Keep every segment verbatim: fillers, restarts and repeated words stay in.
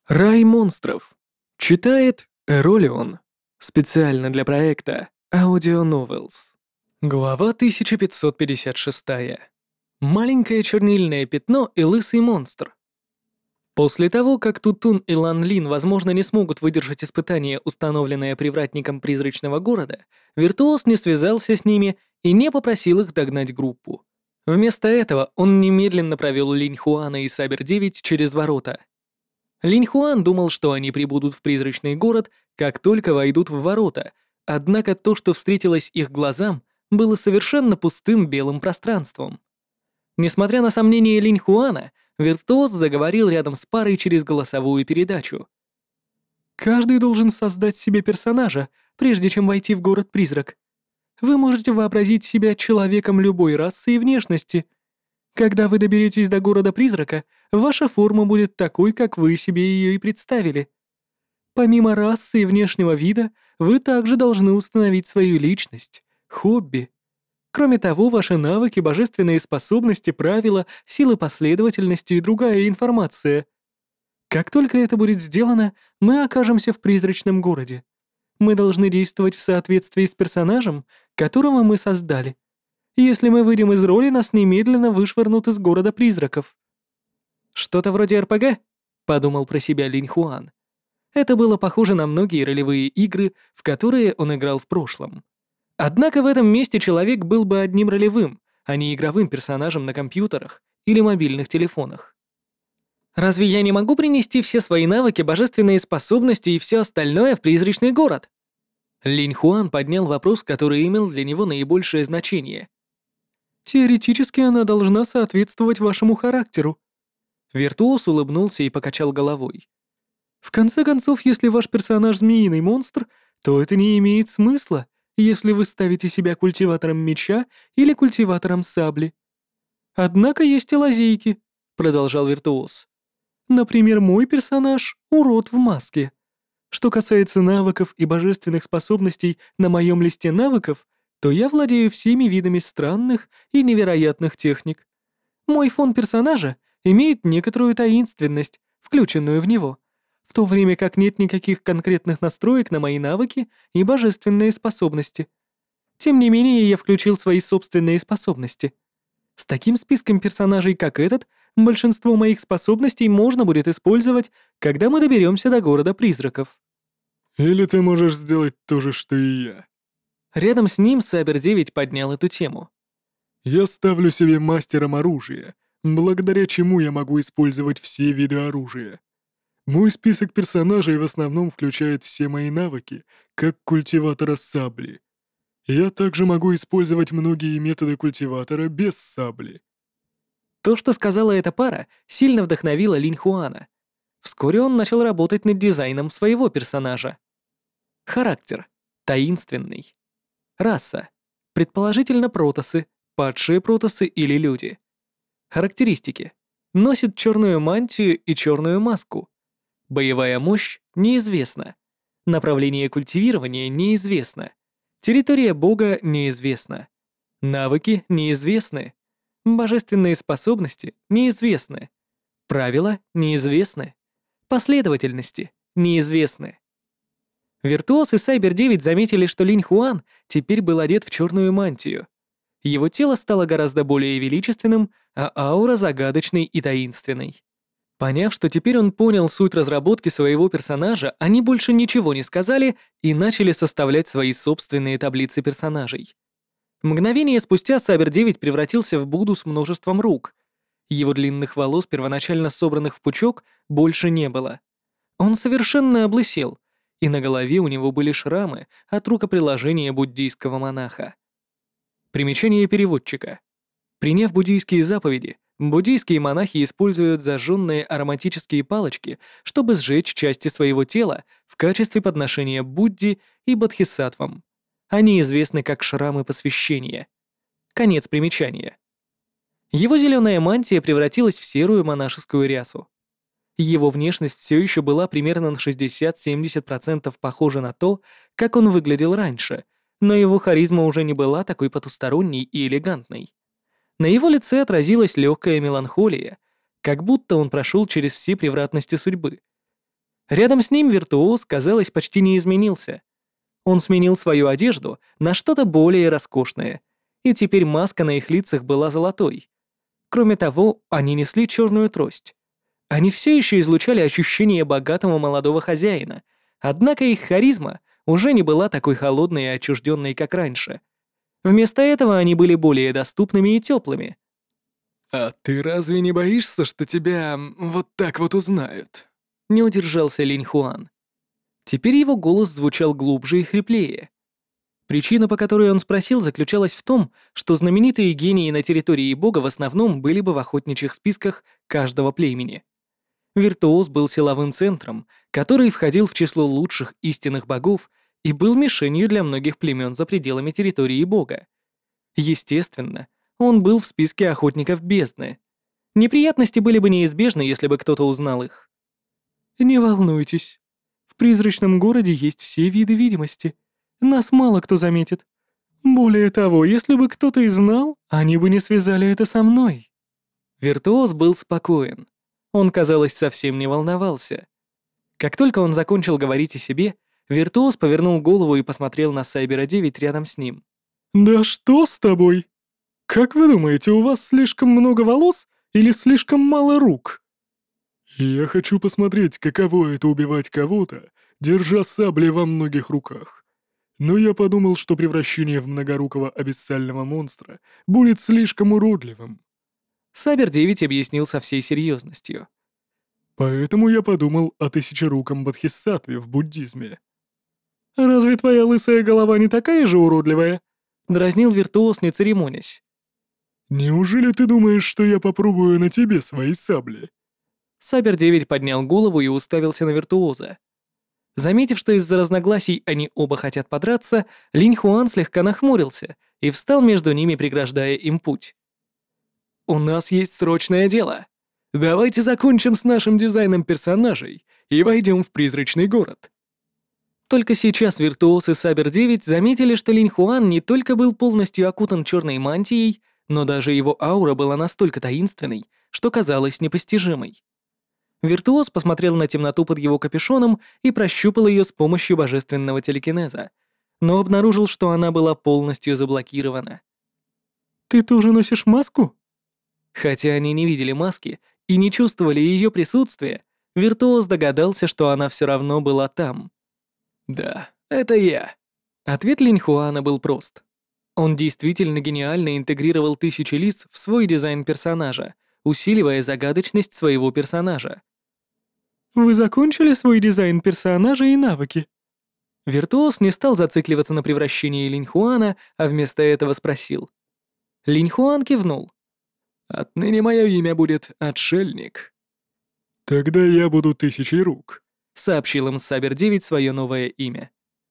Рай монстров. Читает Эролион. Специально для проекта Audio Novels. Глава тысяча пятьсот пятьдесят шесть. Маленькое чернильное пятно и лысый монстр. После того, как Тутун и Лан Лин, возможно, не смогут выдержать испытание, установленное привратником призрачного города, Виртуоз не связался с ними и не попросил их догнать группу. Вместо этого он немедленно провел Линь Хуана и Сабер девять через ворота. Линь Хуан думал, что они прибудут в призрачный город, как только войдут в ворота, однако то, что встретилось их глазам, было совершенно пустым белым пространством. Несмотря на сомнения Линь Хуана, Виртуоз заговорил рядом с парой через голосовую передачу. «Каждый должен создать себе персонажа, прежде чем войти в город-призрак. Вы можете вообразить себя человеком любой расы и внешности. Когда вы доберетесь до города-призрака, ваша форма будет такой, как вы себе ее и представили. Помимо расы и внешнего вида, вы также должны установить свою личность, хобби. Кроме того, ваши навыки, божественные способности, правила, силы последовательности и другая информация. Как только это будет сделано, мы окажемся в призрачном городе. Мы должны действовать в соответствии с персонажем, которого мы создали. Если мы выйдем из роли, нас немедленно вышвырнут из города призраков». «Что-то вроде эр пэ гэ?» — подумал про себя Линь Хуан. Это было похоже на многие ролевые игры, в которые он играл в прошлом. Однако в этом месте человек был бы одним ролевым, а не игровым персонажем на компьютерах или мобильных телефонах. «Разве я не могу принести все свои навыки, божественные способности и все остальное в призрачный город?» Линь Хуан поднял вопрос, который имел для него наибольшее значение. «Теоретически она должна соответствовать вашему характеру». Виртуоз улыбнулся и покачал головой. «В конце концов, если ваш персонаж змеиный монстр, то это не имеет смысла, если вы ставите себя культиватором меча или культиватором сабли. Однако есть и лазейки», — продолжал Виртуоз. «Например, мой персонаж — урод в маске. Что касается навыков и божественных способностей на моем листе навыков, то я владею всеми видами странных и невероятных техник. Мой фон персонажа имеет некоторую таинственность, включенную в него, в то время как нет никаких конкретных настроек на мои навыки и божественные способности. Тем не менее, я включил свои собственные способности. С таким списком персонажей, как этот, большинство моих способностей можно будет использовать, когда мы доберемся до города призраков». «Или ты можешь сделать то же, что и я». Рядом с ним Сабер девять поднял эту тему. «Я ставлю себе мастером оружия, благодаря чему я могу использовать все виды оружия. Мой список персонажей в основном включает все мои навыки, как культиватора сабли. Я также могу использовать многие методы культиватора без сабли». То, что сказала эта пара, сильно вдохновило Линь Хуана. Вскоре он начал работать над дизайном своего персонажа. Характер. Таинственный. Раса. Предположительно протоссы, падшие протоссы или люди. Характеристики. Носит черную мантию и черную маску. Боевая мощь неизвестна. Направление культивирования неизвестно. Территория бога неизвестна. Навыки неизвестны. Божественные способности неизвестны. Правила неизвестны. Последовательности неизвестны. Виртуоз и Сайбер девять заметили, что Линь Хуан теперь был одет в черную мантию. Его тело стало гораздо более величественным, а аура загадочной и таинственной. Поняв, что теперь он понял суть разработки своего персонажа, они больше ничего не сказали и начали составлять свои собственные таблицы персонажей. Мгновение спустя Сабер девять превратился в Будду с множеством рук. Его длинных волос, первоначально собранных в пучок, больше не было. Он совершенно облысел, и на голове у него были шрамы от рукоприложения буддийского монаха. Примечание переводчика. Приняв буддийские заповеди, буддийские монахи используют зажженные ароматические палочки, чтобы сжечь части своего тела в качестве подношения Будде и бодхисаттвам. Они известны как шрамы посвящения. Конец примечания. Его зеленая мантия превратилась в серую монашескую рясу. Его внешность все еще была примерно на шестьдесят-семьдесят процентов похожа на то, как он выглядел раньше, но его харизма уже не была такой потусторонней и элегантной. На его лице отразилась легкая меланхолия, как будто он прошел через все превратности судьбы. Рядом с ним виртуоз, казалось, почти не изменился. Он сменил свою одежду на что-то более роскошное, и теперь маска на их лицах была золотой. Кроме того, они несли черную трость. Они все еще излучали ощущение богатого молодого хозяина, однако их харизма уже не была такой холодной и отчужденной, как раньше. Вместо этого они были более доступными и теплыми. «А ты разве не боишься, что тебя м, вот так вот узнают?» Не удержался Линь Хуан. Теперь его голос звучал глубже и хриплее. Причина, по которой он спросил, заключалась в том, что знаменитые гении на территории бога в основном были бы в охотничьих списках каждого племени. Виртуоз был силовым центром, который входил в число лучших истинных богов и был мишенью для многих племен за пределами территории бога. Естественно, он был в списке охотников бездны. Неприятности были бы неизбежны, если бы кто-то узнал их. «Не волнуйтесь. В призрачном городе есть все виды видимости. Нас мало кто заметит. Более того, если бы кто-то и знал, они бы не связали это со мной». Виртуоз был спокоен. Он, казалось, совсем не волновался. Как только он закончил говорить о себе, Виртуоз повернул голову и посмотрел на Сайбера девять рядом с ним. «Да что с тобой? Как вы думаете, у вас слишком много волос или слишком мало рук?» «Я хочу посмотреть, каково это убивать кого-то, держа сабли во многих руках. Но я подумал, что превращение в многорукого абиссального монстра будет слишком уродливым. Сайбер девять объяснил со всей серьезностью. Поэтому я подумал о тысячеруком бодхисаттве в буддизме». «Разве твоя лысая голова не такая же уродливая?» — дразнил Виртуоз, не церемонясь. «Неужели ты думаешь, что я попробую на тебе свои сабли?» Сайбер девять поднял голову и уставился на Виртуоза. Заметив, что из-за разногласий они оба хотят подраться, Линь Хуан слегка нахмурился и встал между ними, преграждая им путь. «У нас есть срочное дело. Давайте закончим с нашим дизайном персонажей и войдем в призрачный город». Только сейчас Виртуоз и Сайбер девять заметили, что Линь Хуан не только был полностью окутан черной мантией, но даже его аура была настолько таинственной, что казалась непостижимой. Виртуоз посмотрел на темноту под его капюшоном и прощупал ее с помощью божественного телекинеза, но обнаружил, что она была полностью заблокирована. «Ты тоже носишь маску?» Хотя они не видели маски и не чувствовали ее присутствия, Виртуоз догадался, что она все равно была там. «Да, это я». Ответ Линь Хуана был прост. Он действительно гениально интегрировал тысячи лиц в свой дизайн персонажа, усиливая загадочность своего персонажа. «Вы закончили свой дизайн персонажа и навыки?» Виртуоз не стал зацикливаться на превращении Линь Хуана, а вместо этого спросил. Линь Хуан кивнул. «Отныне мое имя будет Отшельник». «Тогда я буду Тысячей Рук», — сообщил им Сайбер девять свое новое имя.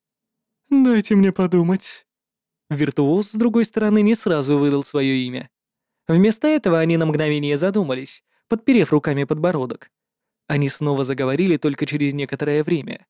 «Дайте мне подумать». Виртуоз, с другой стороны, не сразу выдал свое имя. Вместо этого они на мгновение задумались, подперев руками подбородок. Они снова заговорили только через некоторое время.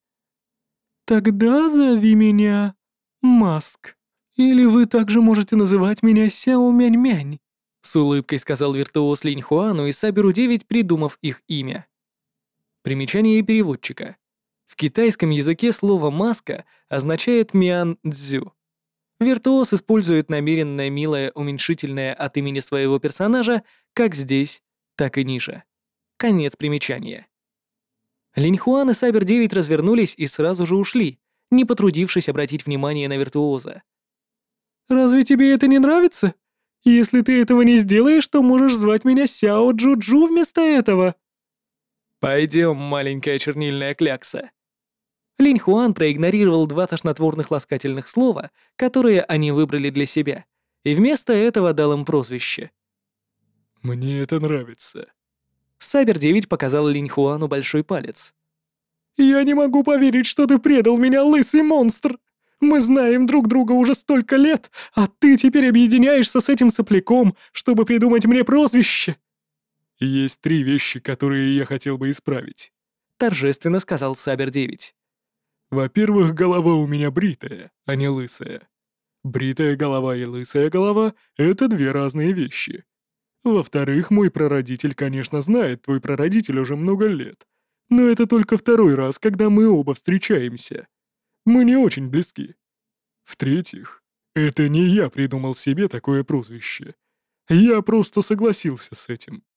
«Тогда зови меня Маск. Или вы также можете называть меня Сяо Мянь-Мянь», — с улыбкой сказал Виртуоз Линь Хуану и Сайберу девять, придумав их имя. Примечание переводчика. В китайском языке слово «маска» означает «мян-дзю». Виртуоз использует намеренное милое уменьшительное от имени своего персонажа как здесь, так и ниже. Конец примечания. Линь Хуан и Сайбер девять развернулись и сразу же ушли, не потрудившись обратить внимание на Виртуоза. «Разве тебе это не нравится? Если ты этого не сделаешь, то можешь звать меня Сяо Джуджу вместо этого». «Пойдем, маленькая чернильная клякса». Линь Хуан проигнорировал два тошнотворных ласкательных слова, которые они выбрали для себя, и вместо этого дал им прозвище. «Мне это нравится». Сайбер девять показал Линь Хуану большой палец. «Я не могу поверить, что ты предал меня, лысый монстр! Мы знаем друг друга уже столько лет, а ты теперь объединяешься с этим сопляком, чтобы придумать мне прозвище!» «Есть три вещи, которые я хотел бы исправить», — торжественно сказал Сайбер девять. «Во-первых, голова у меня бритая, а не лысая. Бритая голова и лысая голова — это две разные вещи. Во-вторых, мой прародитель, конечно, знает твой прародитель уже много лет, Но это только второй раз, когда мы оба встречаемся. Мы не очень близки. В-третьих, это не я придумал себе такое прозвище. Я просто согласился с этим.